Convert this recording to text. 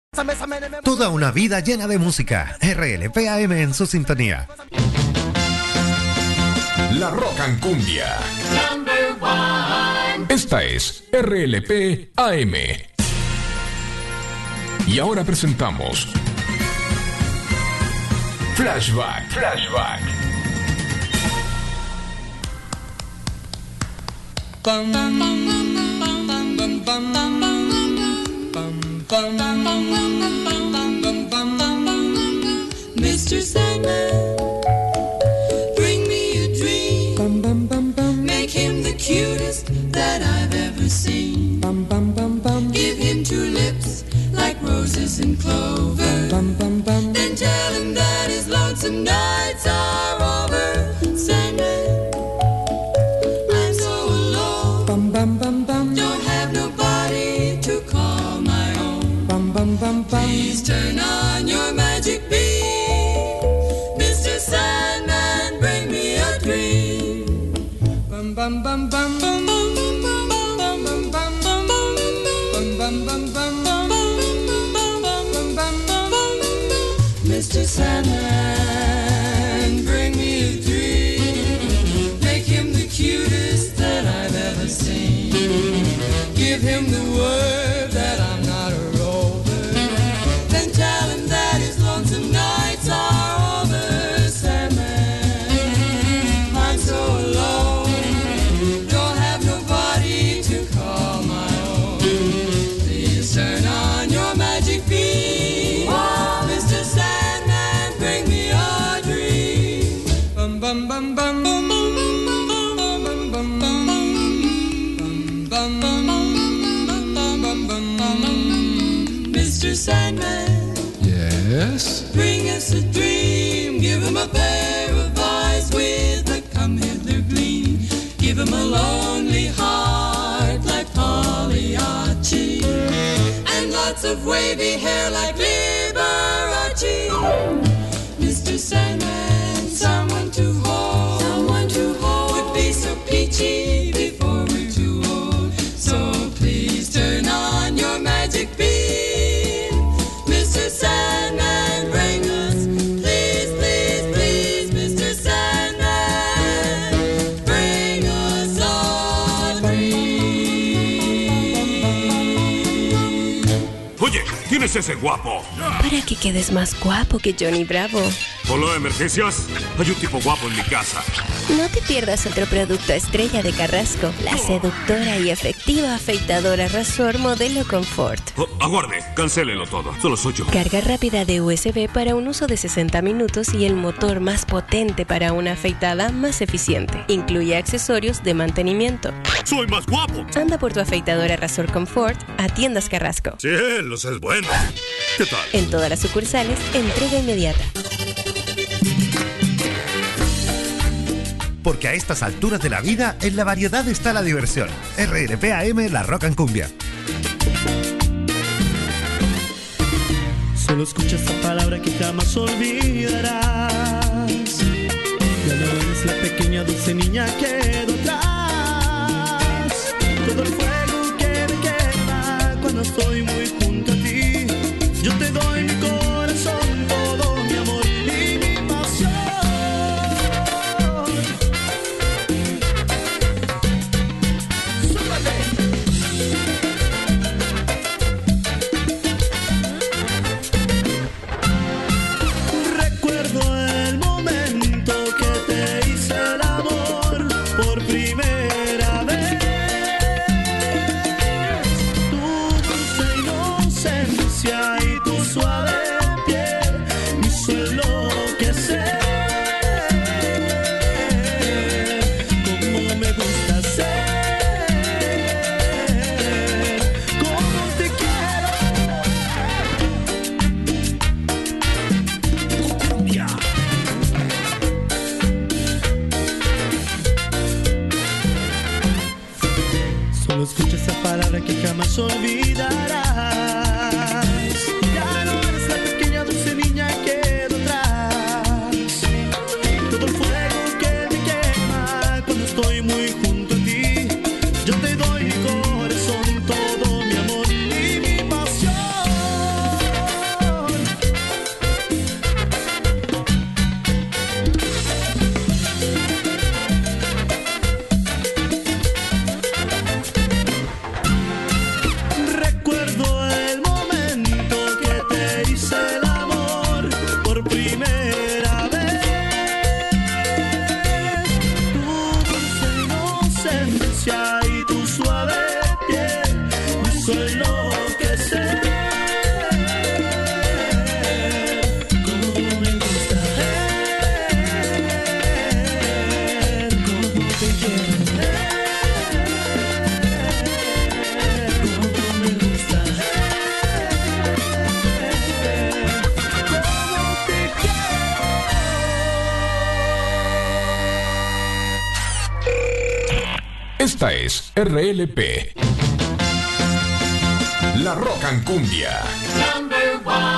Toda una vida llena de música. RLPAM en su sintonía. La Rock and Cumbia. Esta es RLP AM. Y ahora presentamos Flashback. Mr. Sandman, bring me a dream. Make him the cutest that I've ever seen. Give him two lips like roses and clover. Then tell him that his lonesome nights are over. Sandman, I'm so alone. Don't have nobody to call my own. Please turn on your magic beam. Mr. Sandman, bring me a dream. Mr. Sandman, bring me a dream. Make him the cutest that I've ever seen. Give him the word that I'm not a rover. Then tell him that his lonesome nights are over. Sandman, I'm so alone. Don't have nobody to call my own. Please turn on your magic beam. Mr. Sandman, bring me a dream. Bum bum bum bum bum bum bum bum bum bum. Mr. Sandman, Yes. bring us a dream. Give him a pair of eyes with a come hither gleam. Give him a lonely heart like Pagliacci, and lots of wavy hair like Liberace. Mr. Sandman, someone to hold would be so peachy before we're too old. So please turn on your magic beam. Mr. Sandman, bring us, please, please, please, Mr. Sandman, bring us a dream. Oye, ¿quién es ese guapo? Para que quedes más guapo que Johnny Bravo. ¿Hola, emergencias? Hay un tipo guapo en mi casa. No te pierdas otro producto estrella de Carrasco, la seductora y efectiva afeitadora Rasor modelo Confort. Oh, aguarde, cancélelo todo. Solo soy yo. Carga rápida de USB para un uso de 60 minutos y el motor más potente para una afeitada más eficiente. Incluye accesorios de mantenimiento. ¡Soy más guapo! Anda por tu afeitadora Rasor Confort a Tiendas Carrasco. ¡Cielos, es bueno! ¿Qué tal? En todas las sucursales, entrega inmediata. Porque a estas alturas de la vida, en la variedad está la diversión. RLPAM, la Rock and Cumbia. Solo escucha esta palabra que jamás olvidarás. Ya no eres la pequeña dulce niña que quedó atrás. Todo el fuego que me quema cuando estoy muy junto a ti. Yo te doy mi corazón, todo mi amor y mi pasión. Recuerdo el momento que te hice el amor por primera vez. Tu dulce inocencia y tu suave piel me hizo enloquecer. Como me gusta ser, como te quiero. Solo escucha esa palabra que jamás olvidarás. Ya no eres Esta es RLP. La Rock and Cumbia. Number one.